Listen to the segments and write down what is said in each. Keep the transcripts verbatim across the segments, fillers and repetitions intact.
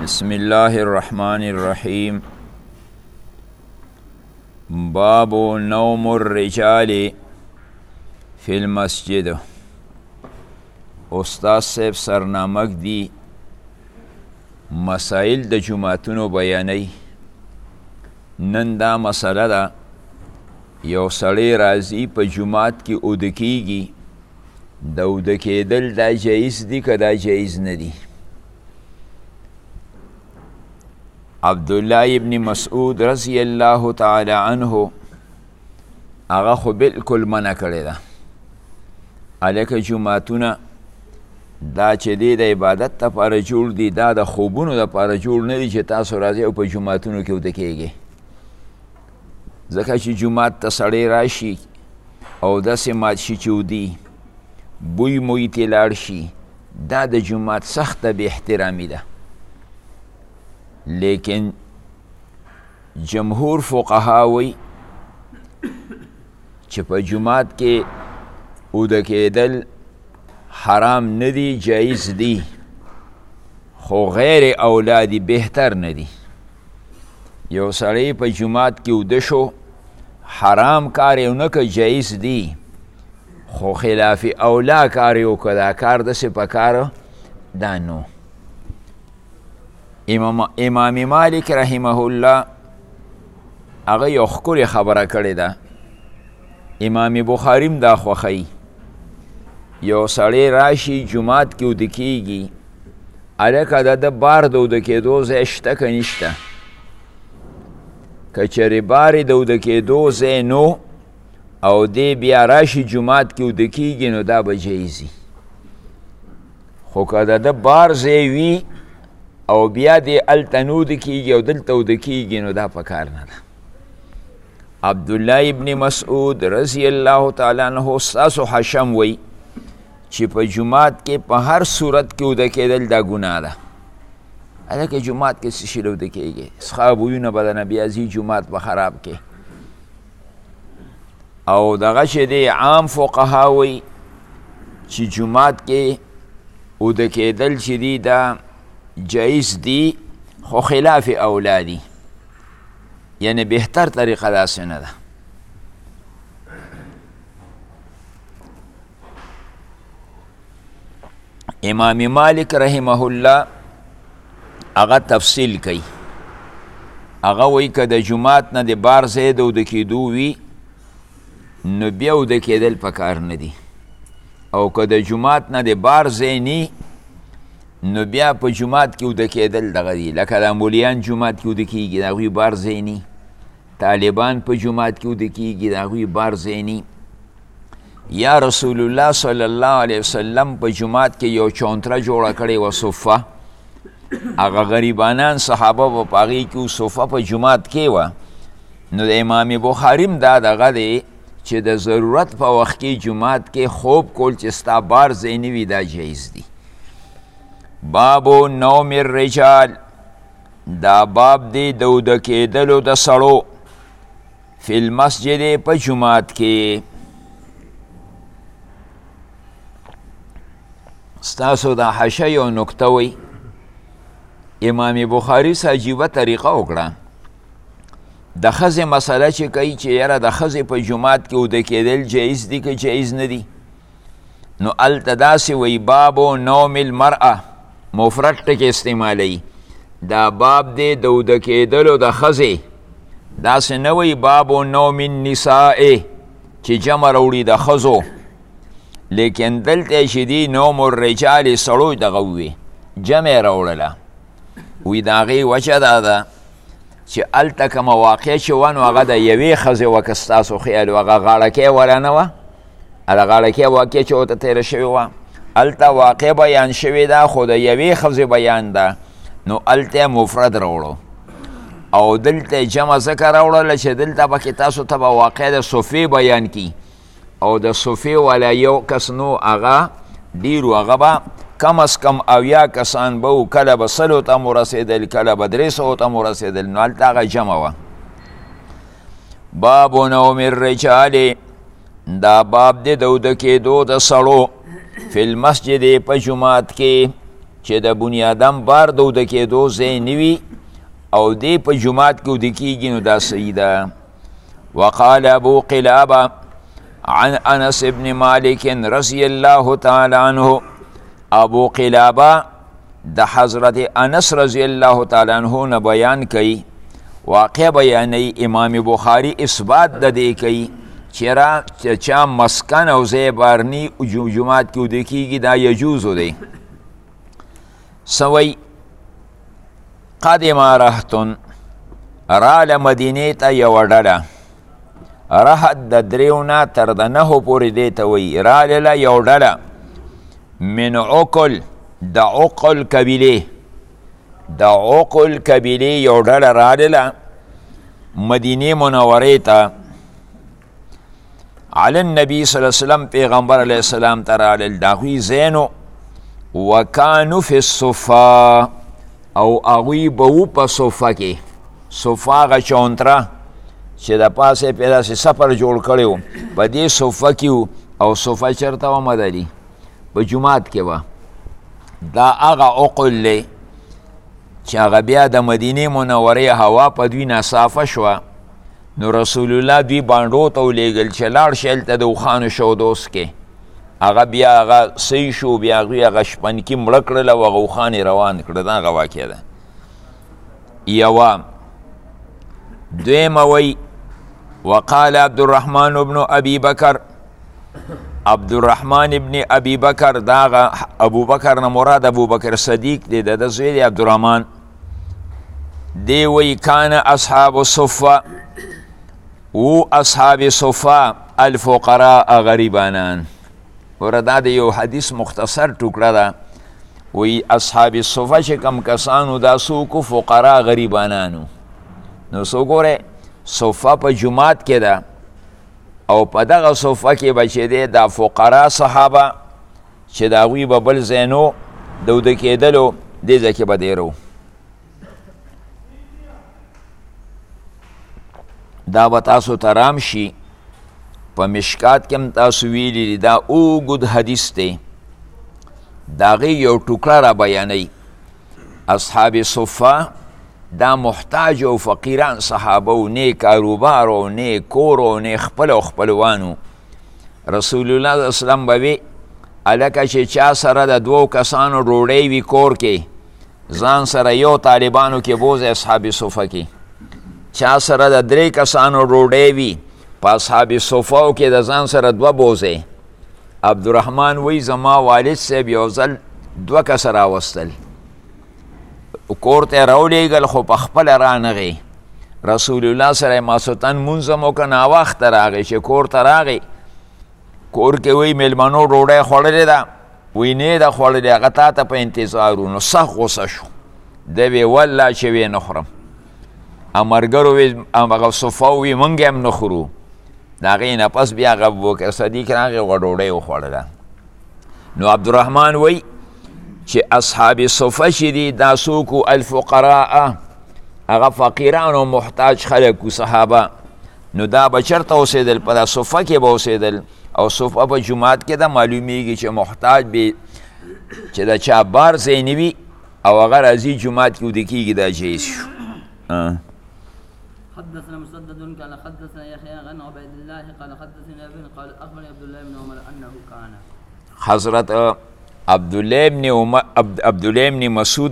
بسم الله الرحمن الرحیم. باب نوم الرجال فی المسجد. استاد صاحب سرنامک دی مسائل د جماعتونو بیانی. نن دا مسئله ده یو سړی راځي په جماعت کې اوده کیږي، د اوده کېدل دا جایز دی که دا جایز نه دی؟ عبدالله ابن مسعود رضی الله تعالی عنه هغه خو بالکل منع کړی ده. هلکه جماعتونه دا چې دی د عبادت دپاره جوړ دي، دا د خوبونو دپاره جوړ نه دي چې تاسو راځئ او په جماعتونو کې اوده کیږئ. ځکه چې جماعت ته سړی راشي او داسې مات شي چې ودي بوی موی ترې لاړ شي، دا د جماعت سخته بې احترامي ده. لیکن جمهور فقها وی چې په جماعت کې اوده کېدل حرام نه دی، جایز دی، خو غیر اولادی بهتر نه دی. یو سړی په جماعت کې اوده شو، حرام کار یې ونه که، جایز دی، خو خلاف اولا کار یې وکړه، دا کار داسې په کار دا نو. امام, امام مالک رحمه الله هغه یو ښکلې خبره کړې ده. امام بخاریم دا خوښوي. یو سړی راشي جماعت کې اوده کیږي، هلکه د ده بار د اوده کېدو ځای شته که نشته؟ که چېرې بار یې د اوده کېدو ځای نو او دی بیا راشي جماعت کې اوده کیږي، نو دا به جایزي. خو که د ده بار ځای وي او بیا دی هلته نه اوده کیږي او دلته اوده کیږي، نو دا په کار نه ده. عبدالله ابن مسعود رضی الله تعالی عنه ستاسو حشم وی چې په جماعت کې په هر صورت کې اوده کېدل دا ګناه ده. هلکه جماعت کې څه شي له اوده کېږي؟ څښا بویونه به درنه بیا ځي جماعت په خراب کې. او دغه چې دی عام فقها وی چې جماعت کې اوده کېدل چې دی دا جایز دی، خو خلاف اولا دی، یعنی بهتر طریقه داسې نه ده. امام مالک رحمه الله هغه تفصیل کوي. هغه وایي که د جماعت نه د بار ځای د اوده کېدو وي، نو بیا اوده کېدل پکار نه دي. او که د جماعت نه د بار ځای نی، نو بیا په جماعت کې اوده کېدل دغه دي. لکه د مولیان جماعت کې اوده کېږي، د هغوی بار ځای نی. طالبان په جماعت کې اوده کېږي، د هغوی بار ځای نی. یا رسول الله صلی الله علیه وسلم په جماعت کې یو چونتره جوړه کړې وه، صفه. هغه غریبانان صحابه به په هغې کې صفه په جماعت کې وه. نو د امام بخاریم دا دغه دی چې د ضرورت په وخت کې جماعت کې خوب کول چې ستا بار ځای نه وي، دا جایز دی. بابو نوم الرجال، دا باب دی د اوده کېدلو د سړو فی المسجد په جماعت کې. ستاسو دا حشه یو نکته وی، امام بخاري څه عجیبه طریقه وکړه. د ښځې مسله چې کوي چې یاره د ښځې په جماعت کې اوده کېدل جایز دی که جایز نه دی، نو هلته داسې وی بابو نوم المرأه، مفرد ټکې استعمالی. دا باب دی د اوده کېدلو د ښځې، داسې نه وی بابو نوم النساء چې جمع راوړي د ښځو. لیکن دلته چې دی نوم الرجال سړو دغه ووي، جمع یې راوړله. وی د هغې وجه دا ده چې هلته کومه واقع چې وه، نو هغه د یوې ښځې وه، که ستاسو خیال و، هغه غاړکۍ وله نه وه. هغه غاړکۍ واقع چې ورته تېره شوې وه، هلته واقع بیان شوې ده، خو د یوې ښځې بیان ده، نو هلته مفرد راوړو. او دلته جمع ځکه راوړله چې دلته پکې تاسو ته به واقع د صفې بیان کی، او د صفې والا یو کس نو، هغه ډېرو، هغه به کم از کم اویا کسان به و، کله به سلو ته مو رسېدل، کله به درې سوو ته مو رسېدل، نو هلته هغه جمع وه. باب نوم الرجال، دا باب دی د اوده کېدو د سړو فی المسجد په جماعت کې، چې د بنیادم بار د اوده کېدو ځای نه وي او دی په جومات کې اوده کېږي نو دا صحیح ده. وقال ابو قلابه عن انس بن مالک رضی الله تعالی عنه، ابو قلابه د حضرت انس رضی الله تعالی عنه نه بیان کوي، واقع بیانوي امام بخاری اثبات د دې کوي چې را چا مسکن او ځای بارني جومات کې اوده کېږي دا یجوز دی. سوی قدم رهتن راله مدینې ته یوه ډله، رهت د دریو نه تر د نهو پورې دی ته وایي، رالله یو ډله من عقل د عقل قبیلې د عقل قبیلې یو ډله رالله مدینې منورې ته، علی النبي صلی الله علیه وسلم پیغمبر علیه السلام ته رالل، د هغوی ځای وکانو فی الصفا او هغوی به و په صفه کې، صفه هغه چونتره چې د پاسه پې داسې سفر جوړ کړی و په دې صفه کې و، او صفه چېرته وه مدني په جومات کې وه. دا هغه عقل دی چې هغه بیا د مدینې منورې هوا په دوی ناصافه شوه، نو رسول الله دوی بانډو ته ولېږل چې لاړ شي هلته د اوښانو شودوس کې، هغه بیا هغه صحیح شو، بیا هغوی هغه شپنکي مړه کړل او هغه اوښان روان کړه. دا هغه واقع ده. یوه دویمه وی وقال عبدالرحمن بن ابي بکر، عبدالرحمن ابن ابي بکر دا ابو بکر نه مراد ابو بکر صدیق دی، د ده زوی دی عبدالرحمن. دی وی کان اصحاب الصفه و اصحاب صفه الفقراء غریبانان. وردا د یو حدیث مختصر ټوکړه ده، وی اصحاب صفه چې کم کسانو دا څوک فقرا غریبانانو. نو څو ګوره صفه په جومات کې ده او په دغه صفه کې به چې دی دا فقرا صحابه چې د هغوی به بل ځای نو د اوده کېدلو دې ځای کې به دیرو. دا به تاسو ته رام شي، په مشکات کې هم تاسو ویلي دي، دا اوږد حدیث دی، د هغې یو ټوکړه را بیانوي. اصحاب صفه دا محتاج او فقیران صحابه و، نه کاروبار او نه کور او نه خپل او خپلوانو. رسول الله صلی الله علیه وسلم به وی هلکه چې چا سره د دوو کسانو ډوډۍ وي کور کې، ځان سره یو طالبانو کې بوځي اصحاب صفه کې، چا سره د درې کسانو ډوډۍ وي په اصحاب صفو کې د ځان سره دوه بوځي. عبدالرحمن وی زما والد صاحب یو ځل دوه کسه راوستل، کور ته راولیږل خو په خپله رانغی. رسول الله سره ماسوتن مونځ هم وکړه، ناوخته راغی چې کور ته راغی، کور کې وی میلمنو ډوډۍ خوړلې ده، وی نه ده خوړلې، هغه تا ته په انتظار و. نو سخت غوسه شو، دی وی والله چې وی نه خورم. ملګرو وی هغه صفه وی موږ هم نه خورو. د هغې نه پس بیا هغه ابوبکر صدیق راغی هغه ډوډۍ وخوړله. نو عبدالرحمن وی چې اصحاب صفه چې دي دا څوک الفقراء، هغه فقیران او محتاج خلک و صحابه. نو دا به چېرته اوسېدل؟ په دا صفه کې به اوسېدل، او صفه په جومات کې ده، معلومیږي چې محتاج به چې د چا بار ځای نه وي او هغه راځي جومات کې اوده کېږي، دا جایز شو. حدثنا مسدد قال حدثنا يحيى عن عبيد الله قال حدثنا ابن قال اخبرني عبد الله بن عمر انه كان حضرت عبدالله ابن عمر عبدالله ابن مسعود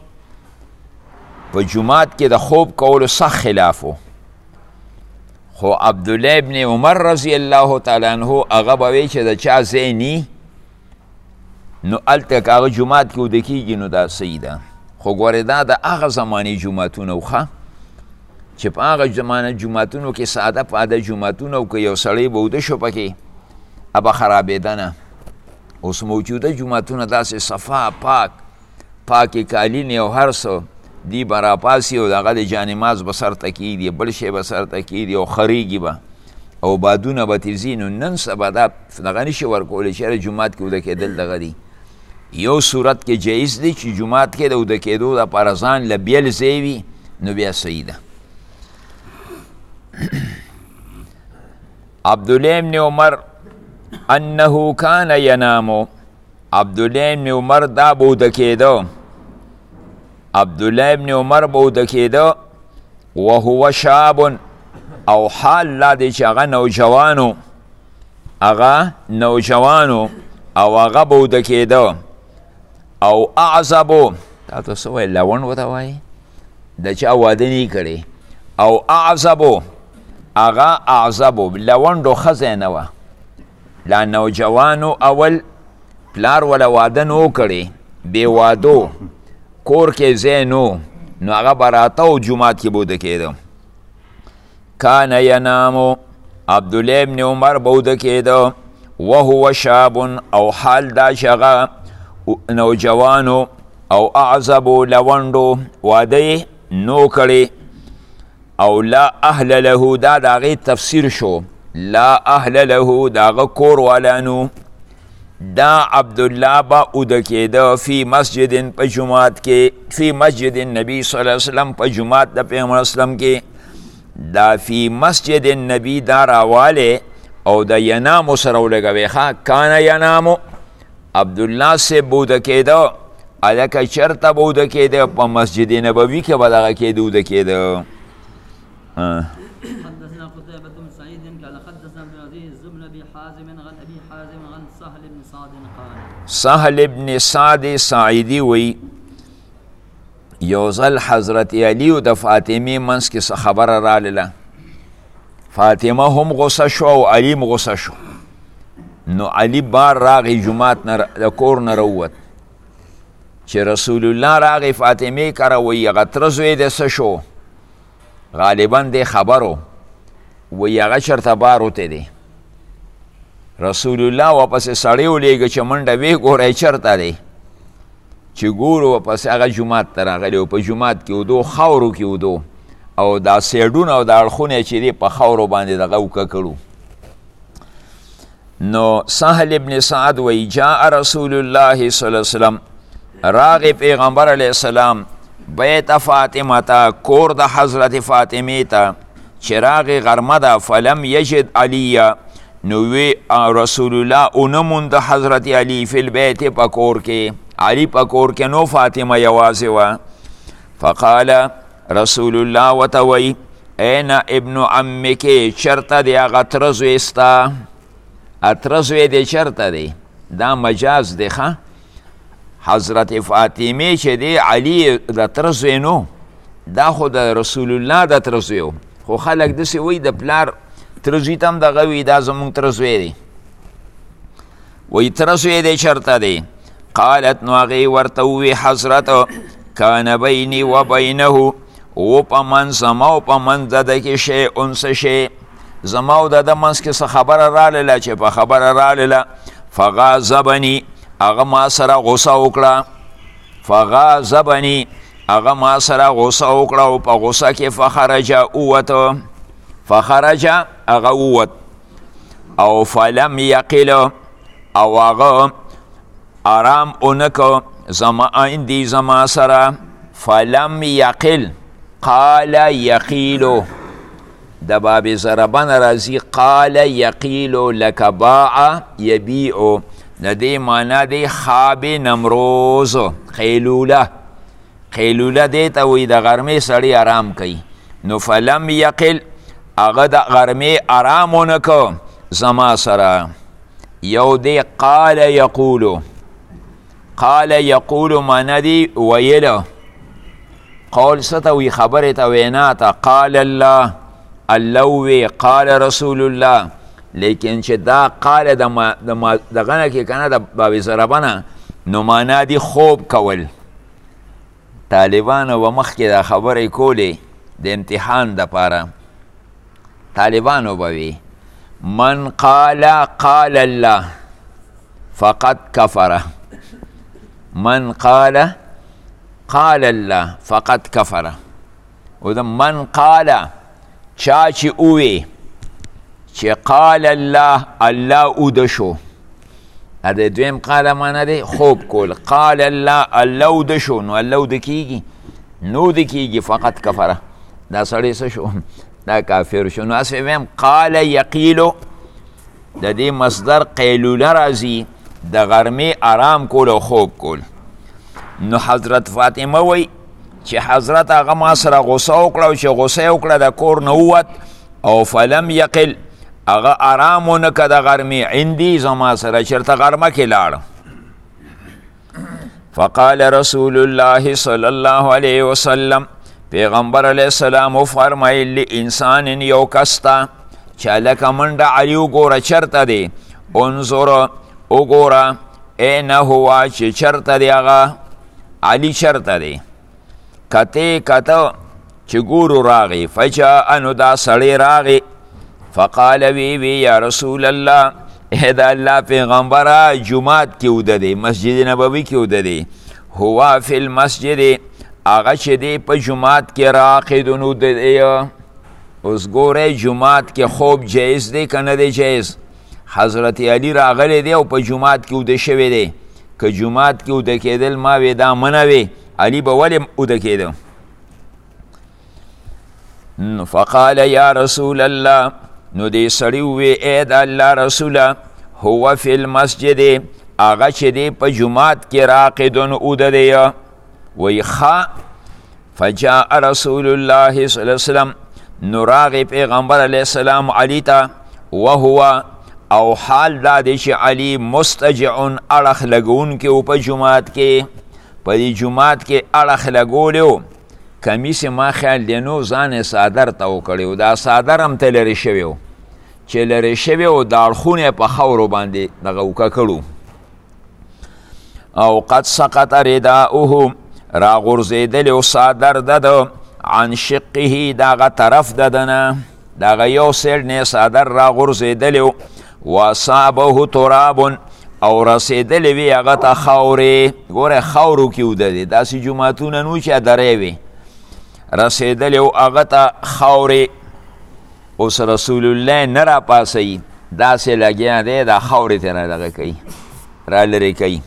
په جومات کې د خوب کولو سخت خلافو، خو عبدالله ابن عمر رضی الله تعالی عنه هغه به وی چې د چا ځای نی نو هلته که هغه جومات کې اوده کېږي نو دا صحیح ده. خو ګورې دا د هغه زمانې جوماتونه و ښه چې په هغه زمانه جوماتونو کې ساده پاده جوماتونه و که یو سړی به اوده شو پکې ابه خرابېده نه. اوس موجوده جوماتونه داسې صفا پاک پاکې کالینې او هر څه دی به راپاسي او د هغه د جانماز به سرته کېږدي، بل شی به سرته کېږدي او خریږي به او بادونه به تېزي. نو نن سبا دا دغه نشي ورکولی چې هره جومات کې اوده کېدل دغه دی. یو صورت کې جایز دی چې جومات کې د اوده کېدو دپاره ځان له بیل ځای وي نو بیا صحیح ده. عبدالله ابن عمر انه کان ینامو، عبدالله ابن عمر دا بوده کېده عبدالله ابن عمر بوده کېده وهو شاب او حال لا دی چې هغه نوجوانو هغه نوجوانو او هغه بوده کېده او اعزبو تاسو څه وایي لون ورته وایي د چا واده نه کړی او اعزبو هغه اعزبو لونډو ښځه نه وه لا نوجوانو اول پلار ولا واده نو کړی بې وادو کور کې ځای نو نو هغه به راته او جومات کې بوده کېده کان ینامو عبدالله ابن عمر بوده کېده وهو شاب او حال دا چې هغه نوجوانو او اعزبو لونډو واده نو کړی او لا اهل له دا د هغې تفسیر شو لا اهل له د هغه کور والانو دا عبدالله با اوده کېده فی مسجد په جماعت کې فی مسجد النبی صلی الله علیه وسلم په جماعت د پیغمبر اسلام کې دا فی مسجد النبی دا راواله او د ینامو سره ولګوي ښه کان ینامو عبدالله سے بوده کېده هلکه چېرته بوده کېده په مسجد نبوي کې به دغه کېده اوده کېده حدثنا قتيبة بن سعيد قال حدثنا عبد العزيز بن ابي حازم عن ابي حازم عن سهل بن سعد قال سهل بن سعد سعیدی وی یو ځل حضرت علی او د فاطمې منځ کې څه خبره راغله فاطمه هم غصه شو او علی هم غصه شو نو علی بار راغی جماعت نه د کور نه راووت چې رسول الله راغی فاطمې کره وی هغه تره زوی دی څه شو غالبا دی خبرو وی هغه چېرته بار وتی دی رسول الله واپسې سړی ولیږه چې منډه ویې ګورئ چېرته دی چې ګورو واپسې هغه جومات ته راغلی او په جومات کې ودو خاورو کې ودو او دا سیډونه او دا اړخونه چې دی په خاورو باندې دغه وکه کړو نو سهل ابن سعد وی جاء رسول الله صلی الله علیه وسلم راغی پیغمبر علیه السلام بیت فاطمه تا کور د حضرت فاطمه تا چې راغی غرمه ده فلم یجد علیه نو وی رسول الله اونموند حضرت علی فی البیت په کور کې علی په کور کې نو فاطمه یوازې وه فقال رسول الله ورته وی این ابن عمکې چېرته دی هغه تره زوی ستا اتره زوی دی چېرته دی دا مجاز دی ښه حضرت فاطمه چې دی علی د تره زوی نو دا خو د رسول الله د تره زوی خو خلک داسې وایي د پلار تره زوی ته هم دغه وي دا زموږ تره زوی دی وایي تره زوی دی چېرته دی قالت نو هغې ورته ووی حضرت کان بیني و بینه و په منځ زما او په منځ د ده کې شیئن څه شی زما او د ده منځ کې څه خبره راغله چې په خبره راغله فغاظبني هغه ما سره غوسه وکړه فغاظبني هغه ما سره غوسه وکړه او په غوسه کې فخرج اووته فخرج هغه اووت او فلم یقل او هغه آرام اونکو زما اندی زما سره فلم یقل قال یقیلو د باب ضربن راځي قال یقیلو لک باع یبیعو د دې معنا دی خواب نمروز قیلوله قیلوله دی ته وایي د غرمې سړی آرام کوي نو فلم یقل هغه د غرمې آرام ونکو زما سره یو دی قال یقولو قال یقولو معنا دی ویله قول ستوي خبره ته وینا ته قال الله الله وی قال رسول الله لیکن چې دا قال دغه نه کې کنه د باب ضربنه نو معنا دی خوب کول طالبانو به مخکې دا خبرې کولې د امتحان دپاره طالبانو به وي من قال قال الله فقد کفره من قال قال الله فقد کفره او دا من قال چا چې اووی چې قال الله الله اوده شو دا دویم قال معنا دی خوب کول قال الله الله اوده شو نو الله اوده کیږي نو اوده کیږي فقط کفره دا سړی څه شو دا کافر شو نو اسې ویم قال یقیلو د دې مصدر قیلوله راځي د غرمې آرام کول او خوب کول. نو حضرت فاطمه وی چې حضرت هغه ما سره غصه وکړه او چې غصه یې وکړه د کور نه ووت او فلم یقل هغه آرام ونه که د غرمې عندي زما سره چېرته غرمه کې لاړ. فقال رسول الله صلی الله علیه وسلم پیغمبر علیه السلام فرمایل انسان یو کس ته چې هلکه منډه علي وګوره چېرته دی انظر وګوره این هو چې چېرته دی هغه علي چېرته دی کتې کته چې ګورو راغی فجاء نو دا سړی راغی فقال وی وی یا رسول الله ای د الله پیغمبره جومات کې اوده دی مسجد نبوي کې اوده دی هو فی المسجد هغه چې دی په جومات کې راقدون اوده دی. اوس ګورئ جومات کې خوب جایز دی که نه دی جایز؟ حضرت علی راغلی دی او په جومات کې اوده شوی دی. که جومات کې اوده کېدل ما وی دا منه وی علی به ولې اوده کېده؟ فقال یا رسول الله نو دی سړی ووی ای د الله رسوله هو فی المسجد هغه چې دی په جومات کې راقدون اوده دی. وی ښه. فجاء رسول الله صلی الله علیه وسلم نو راغی پیغمبر علیه السلام علی ته وهو او حال دا دی چې علی مستجعن اړخ لګونکی و په جومات کې په دې جومات کې اړخ لګولی و کمیس ما خیال دی نو ځان یې څادر ته وکړی و دا څادر هم ته لرې شوی و چې لرې شوی و دا اړخونه یې په خاورو باندې دغه وکه کړو. او قد سقط رداؤه راغورځېدلی و څادر د ده عن شقه دغه طرف د ده نه دغه یو سیډ نه یې څادر راغورځېدلی و واصابه تراب او رسېدلی وي هغه ته خاورې. ګوره خاورو کې اوده دی داسې جوماتونه نو چې درې وي رسېدلی و هغه ته خاورې. اوس رسول الله نه راپاسوي داسې لګیا دی دا خاورې ته را دغه کوي را لرې کوي.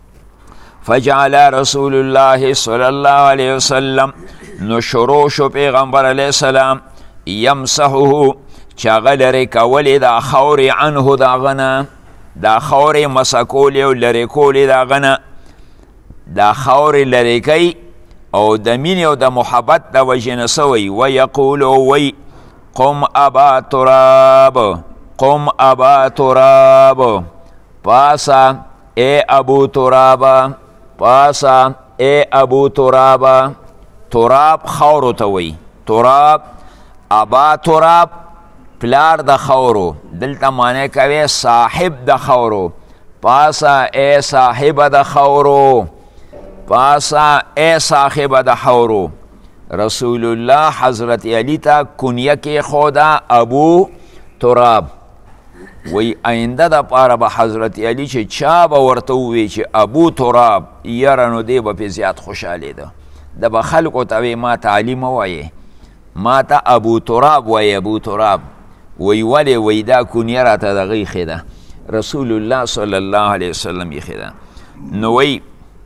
فجعل رسول الله صلی الله علیه وسلم نو شروع شو پیغمبر علیه السلام یمسحه چې هغه لرې کولې دا خاورې عنه د هغه نه دا خاورې مسح کولې او لرې کولې د هغه نه دا خاورې لرې کوي او د مینې او د محبت د وجې نه سوی ویقول وی قم ابا تراب قم ابا تراب پاسا ای ابو تراب پاسا ای ابو تراب. تراب خاورو ته وی تراب ابا تراب پلار د خاورو دلته معنی کوي صاحب د خاورو. پاسا ای صاحب د خاورو پاسا ای صاحب د خاورو. رسول الله حضرت علی ته کنیه کې خودا ابو تراب. وی آینده د پاره به حضرت علی چې چا به ورته ووی چې ابو تراب یاره نو دی به پې زیات خوشحالې ده د به خلکو ته وی ما ته علي مه وایې ما ته ابو تراب وایې ابو تراب. وی ولې وی دا کنیه راته دغه ایښې ده رسول الله صلی الله علیه وسلم ایښې ده. نو وی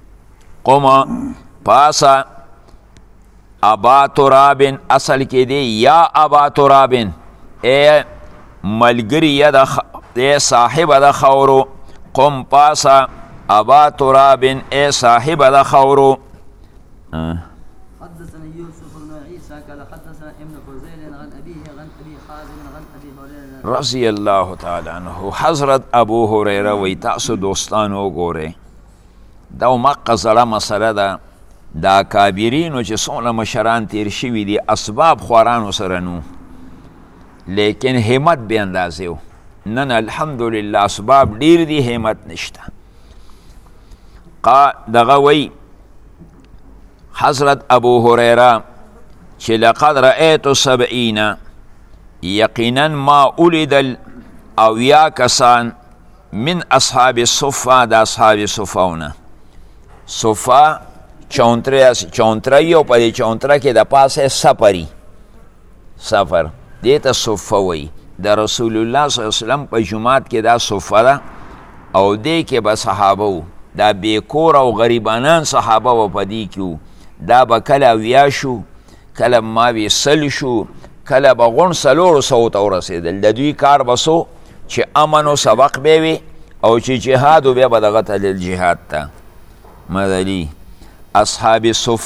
قم پاسا ابا ترابن اصل کې دی یا ابا ترابن ای ملګری یا د صاحب د خاورو. قم پاسا ابا ترابن ای صاحب د خاورو. حدثنا يوسف بن عيسى قال حدثنا ابن فضيل عن ابيه عن ابي حازم عن ابي هريره رضی الله تعالی عنه. حضرت ابو هریره وی تاسو دوستانو ګورئ دا مقه زړه مسله ده دا کابرینو چې څومره مشران تیر شوي دي اسباب خوارانو سره نو لیکن همت بې اندازې و. نن الحمدلله اسباب ډیر دي همت نشته. دغه وی حضرت ابو هریره چې لقد رأیت سبعین یقینا ما اولیدل اویا کسان من اصحاب الصفه د اصحاب صفاونه. صفه چونتره او په دې چونتره کې د پاسه سفري سفر دې ته صفه وی. د رسول الله صلی الله علیه وسلم په جومات کې دا صفه ده او دې کې به صحابه و دا بیکور او غریبانان صحابه و په دې کې و. دا به کله اویا شو کله ماوی سل شو کله به غون څلورو سوو ته ورسېدل. د دوی کار به سو چې امن و سبق به وي او چې جهاد و بیا به دغه ته جهاد ته مدلي اصحاب